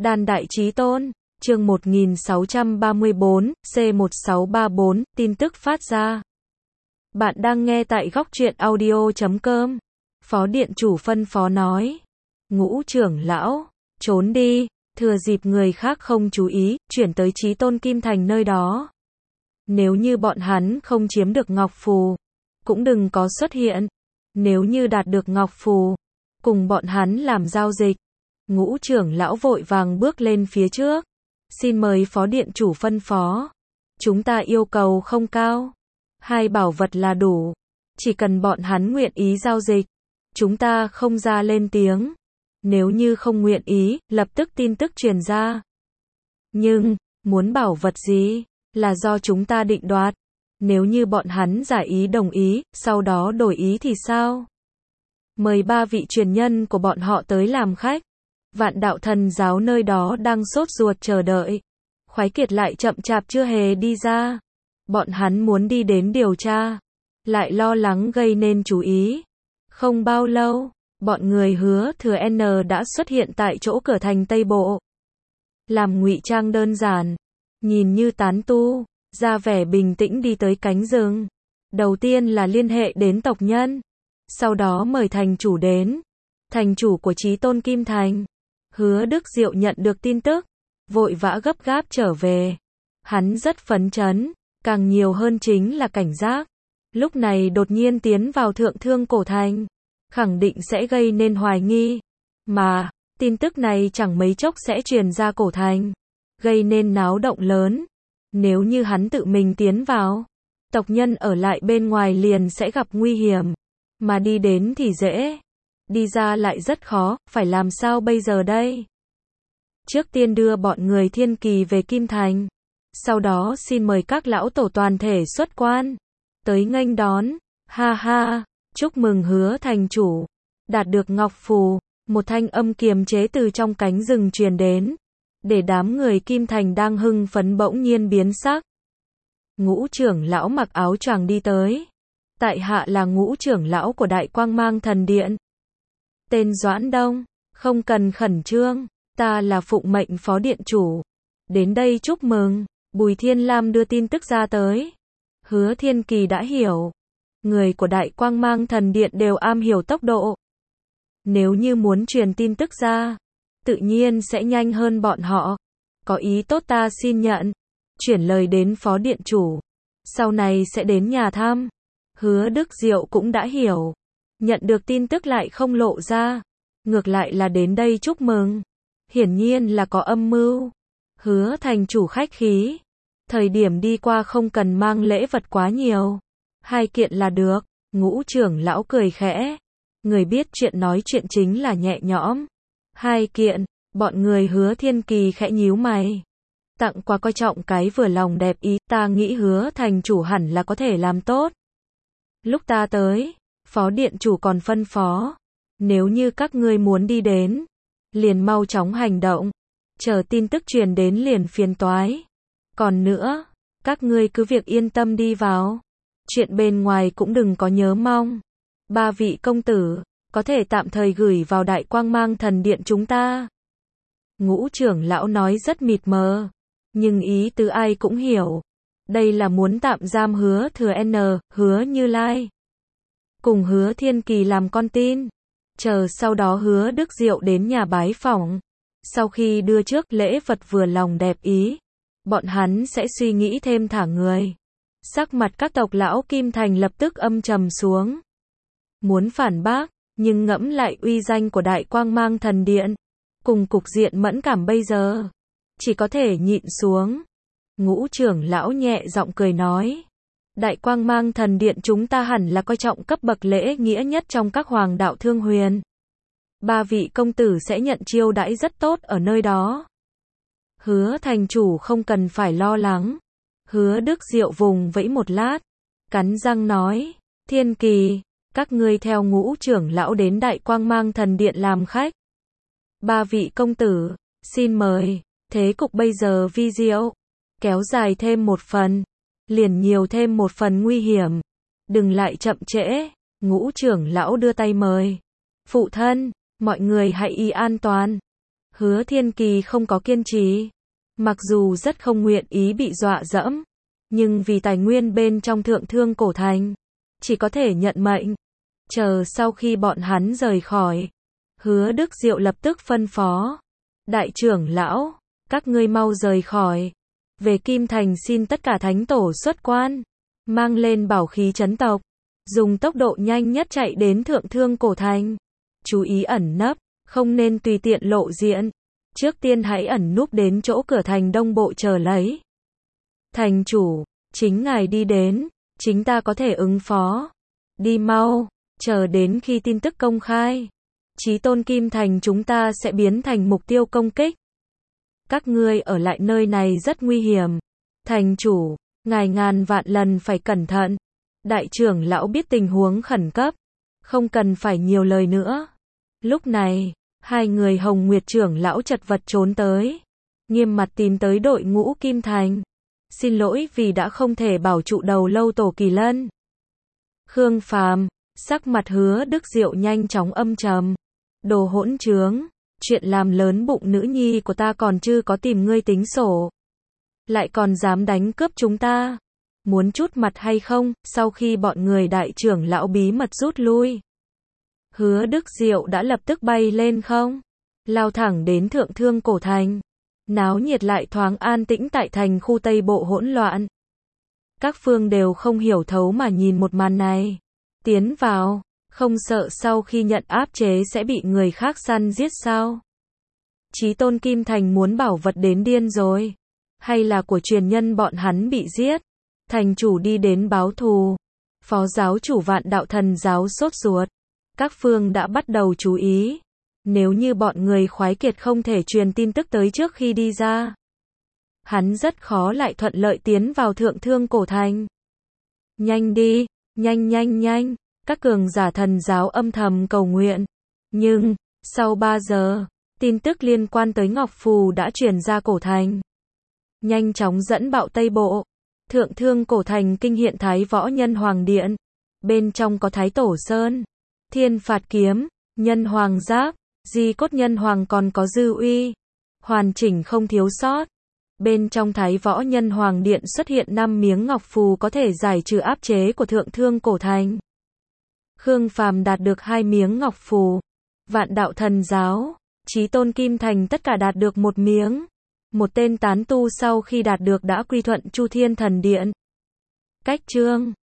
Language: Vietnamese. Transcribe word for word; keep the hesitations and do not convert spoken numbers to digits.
Đan Đại Chí Tôn, chương một nghìn sáu trăm ba mươi bốn, C một sáu ba bốn, tin tức phát ra. Bạn đang nghe tại góc truyện audio chấm com. Phó điện chủ phân phó nói. Ngũ trưởng lão, trốn đi, thừa dịp người khác không chú ý, chuyển tới Chí Tôn Kim Thành nơi đó. Nếu như bọn hắn không chiếm được Ngọc Phù, cũng đừng có xuất hiện. Nếu như đạt được Ngọc Phù, cùng bọn hắn làm giao dịch. Ngũ trưởng lão vội vàng bước lên phía trước. Xin mời phó điện chủ phân phó. Chúng ta yêu cầu không cao. Hai bảo vật là đủ. Chỉ cần bọn hắn nguyện ý giao dịch. Chúng ta không ra lên tiếng. Nếu như không nguyện ý, lập tức tin tức truyền ra. Nhưng, muốn bảo vật gì, là do chúng ta định đoạt. Nếu như bọn hắn giải ý đồng ý, sau đó đổi ý thì sao? Mời ba vị truyền nhân của bọn họ tới làm khách. Vạn đạo thần giáo nơi đó đang sốt ruột chờ đợi. Khoái Kiệt lại chậm chạp chưa hề đi ra. Bọn hắn muốn đi đến điều tra. Lại lo lắng gây nên chú ý. Không bao lâu, bọn người Hứa Thừa N đã xuất hiện tại chỗ cửa thành Tây Bộ. Làm ngụy trang đơn giản. Nhìn như tán tu. Ra vẻ bình tĩnh đi tới cánh rừng. Đầu tiên là liên hệ đến tộc nhân. Sau đó mời thành chủ đến. Thành chủ của Chí Tôn Kim Thành. Hứa Đức Diệu nhận được tin tức. Vội vã gấp gáp trở về. Hắn rất phấn chấn. Càng nhiều hơn chính là cảnh giác. Lúc này đột nhiên tiến vào thượng thương cổ thành. Khẳng định sẽ gây nên hoài nghi. Mà, tin tức này chẳng mấy chốc sẽ truyền ra cổ thành. Gây nên náo động lớn. Nếu như hắn tự mình tiến vào, tộc nhân ở lại bên ngoài liền sẽ gặp nguy hiểm. Mà đi đến thì dễ, đi ra lại rất khó, phải làm sao bây giờ đây? Trước tiên đưa bọn người Thiên Kỳ về Kim Thành. Sau đó xin mời các lão tổ toàn thể xuất quan. Tới nghênh đón, ha ha, chúc mừng Hứa thành chủ. Đạt được Ngọc Phù, một thanh âm kiềm chế từ trong cánh rừng truyền đến. Để đám người Kim Thành đang hưng phấn bỗng nhiên biến sắc. Ngũ trưởng lão mặc áo choàng đi tới. Tại hạ là ngũ trưởng lão của Đại Quang Mang Thần Điện. Tên Doãn Đông, không cần khẩn trương, ta là phụng mệnh phó điện chủ. Đến đây chúc mừng, Bùi Thiên Lam đưa tin tức ra tới. Hứa Thiên Kỳ đã hiểu. Người của Đại Quang Mang Thần Điện đều am hiểu tốc độ. Nếu như muốn truyền tin tức ra, tự nhiên sẽ nhanh hơn bọn họ. Có ý tốt ta xin nhận. Chuyển lời đến phó điện chủ. Sau này sẽ đến nhà thăm. Hứa Đức Diệu cũng đã hiểu. Nhận được tin tức lại không lộ ra. Ngược lại là đến đây chúc mừng. Hiển nhiên là có âm mưu. Hứa thành chủ khách khí. Thời điểm đi qua không cần mang lễ vật quá nhiều. Hai kiện là được. Ngũ trưởng lão cười khẽ. Người biết chuyện nói chuyện chính là nhẹ nhõm. Hai kiện, bọn người Hứa Thiên Kỳ khẽ nhíu mày. Tặng quà coi trọng cái vừa lòng đẹp ý, ta nghĩ Hứa thành chủ hẳn là có thể làm tốt. Lúc ta tới, phó điện chủ còn phân phó. Nếu như các ngươi muốn đi đến, liền mau chóng hành động. Chờ tin tức truyền đến liền phiền toái. Còn nữa, các ngươi cứ việc yên tâm đi vào. Chuyện bên ngoài cũng đừng có nhớ mong. Ba vị công tử, có thể tạm thời gửi vào Đại Quang Mang Thần Điện chúng ta. Ngũ trưởng lão nói rất mịt mờ. Nhưng ý tứ ai cũng hiểu. Đây là muốn tạm giam Hứa Thừa N, Hứa Như Lai. Cùng Hứa Thiên Kỳ làm con tin. Chờ sau đó Hứa Đức Diệu đến nhà bái phỏng. Sau khi đưa trước lễ vật vừa lòng đẹp ý, bọn hắn sẽ suy nghĩ thêm thả người. Sắc mặt các tộc lão Kim Thành lập tức âm trầm xuống. Muốn phản bác, nhưng ngẫm lại uy danh của Đại Quang Mang Thần Điện. Cùng cục diện mẫn cảm bây giờ. Chỉ có thể nhịn xuống. Ngũ trưởng lão nhẹ giọng cười nói. Đại Quang Mang Thần Điện chúng ta hẳn là coi trọng cấp bậc lễ nghĩa nhất trong các hoàng đạo thương huyền. Ba vị công tử sẽ nhận chiêu đãi rất tốt ở nơi đó. Hứa thành chủ không cần phải lo lắng. Hứa Đức Diệu vùng vẫy một lát. Cắn răng nói. Thiên Kỳ, các ngươi theo ngũ trưởng lão đến Đại Quang Mang Thần Điện làm khách. Ba vị công tử, xin mời. Thế cục bây giờ vi diệu. Kéo dài thêm một phần. Liền nhiều thêm một phần nguy hiểm. Đừng lại chậm trễ. Ngũ trưởng lão đưa tay mời. Phụ thân, mọi người hãy y an toàn. Hứa Thiên Kỳ không có kiên trì. Mặc dù rất không nguyện ý bị dọa dẫm, nhưng vì tài nguyên bên trong Thượng Thương Cổ Thành, chỉ có thể nhận mệnh. Chờ sau khi bọn hắn rời khỏi, Hứa Đức Diệu lập tức phân phó. Đại trưởng lão, các ngươi mau rời khỏi. Về Kim Thành xin tất cả thánh tổ xuất quan. Mang lên bảo khí trấn tộc. Dùng tốc độ nhanh nhất chạy đến Thượng Thương Cổ Thành. Chú ý ẩn nấp, không nên tùy tiện lộ diện. Trước tiên hãy ẩn núp đến chỗ cửa thành đông bộ chờ lấy. Thành chủ, chính ngài đi đến, chính ta có thể ứng phó. Đi mau, chờ đến khi tin tức công khai. Chí tôn Kim Thành chúng ta sẽ biến thành mục tiêu công kích. Các ngươi ở lại nơi này rất nguy hiểm. Thành chủ, ngài ngàn vạn lần phải cẩn thận. Đại trưởng lão biết tình huống khẩn cấp, không cần phải nhiều lời nữa. Lúc này, hai người Hồng Nguyệt trưởng lão chật vật trốn tới, nghiêm mặt tìm tới đội ngũ Kim Thành. Xin lỗi vì đã không thể bảo trụ đầu lâu Tổ Kỳ Lân. Khương Phàm, sắc mặt Hứa Đức Diệu nhanh chóng âm trầm. Đồ hỗn trướng, chuyện làm lớn bụng nữ nhi của ta còn chưa có tìm ngươi tính sổ. Lại còn dám đánh cướp chúng ta. Muốn chút mặt hay không, sau khi bọn người đại trưởng lão bí mật rút lui. Hứa Đức Diệu đã lập tức bay lên không, lao thẳng đến Thượng Thương Cổ Thành. Náo nhiệt lại thoáng an tĩnh tại thành khu Tây Bộ hỗn loạn. Các phương đều không hiểu thấu mà nhìn một màn này. Tiến vào, không sợ sau khi nhận áp chế sẽ bị người khác săn giết sao? Chí tôn Kim Thành muốn bảo vật đến điên rồi. Hay là của truyền nhân bọn hắn bị giết? Thành chủ đi đến báo thù. Phó giáo chủ Vạn Đạo Thần giáo sốt ruột. Các phương đã bắt đầu chú ý. Nếu như bọn người khoái kiệt không thể truyền tin tức tới trước khi đi ra, hắn rất khó lại thuận lợi tiến vào Thượng Thương Cổ Thành. Nhanh đi, nhanh nhanh nhanh, các cường giả thần giáo âm thầm cầu nguyện. Nhưng, sau ba giờ, tin tức liên quan tới Ngọc Phù đã truyền ra Cổ Thành. Nhanh chóng dẫn bạo Tây Bộ. Thượng Thương Cổ Thành kinh hiện Thái Võ Nhân Hoàng Điện. Bên trong có Thái Tổ Sơn, Thiên Phạt Kiếm, Nhân Hoàng Giáp, Di Cốt Nhân Hoàng còn có Dư Uy. Hoàn chỉnh không thiếu sót. Bên trong Thái Võ Nhân Hoàng Điện xuất hiện năm miếng ngọc phù có thể giải trừ áp chế của Thượng Thương Cổ Thành. Khương Phàm đạt được hai miếng ngọc phù. Vạn Đạo Thần giáo, Chí tôn Kim Thành tất cả đạt được một miếng. Một tên tán tu sau khi đạt được đã quy thuận Chu Thiên Thần Điện. Cách chương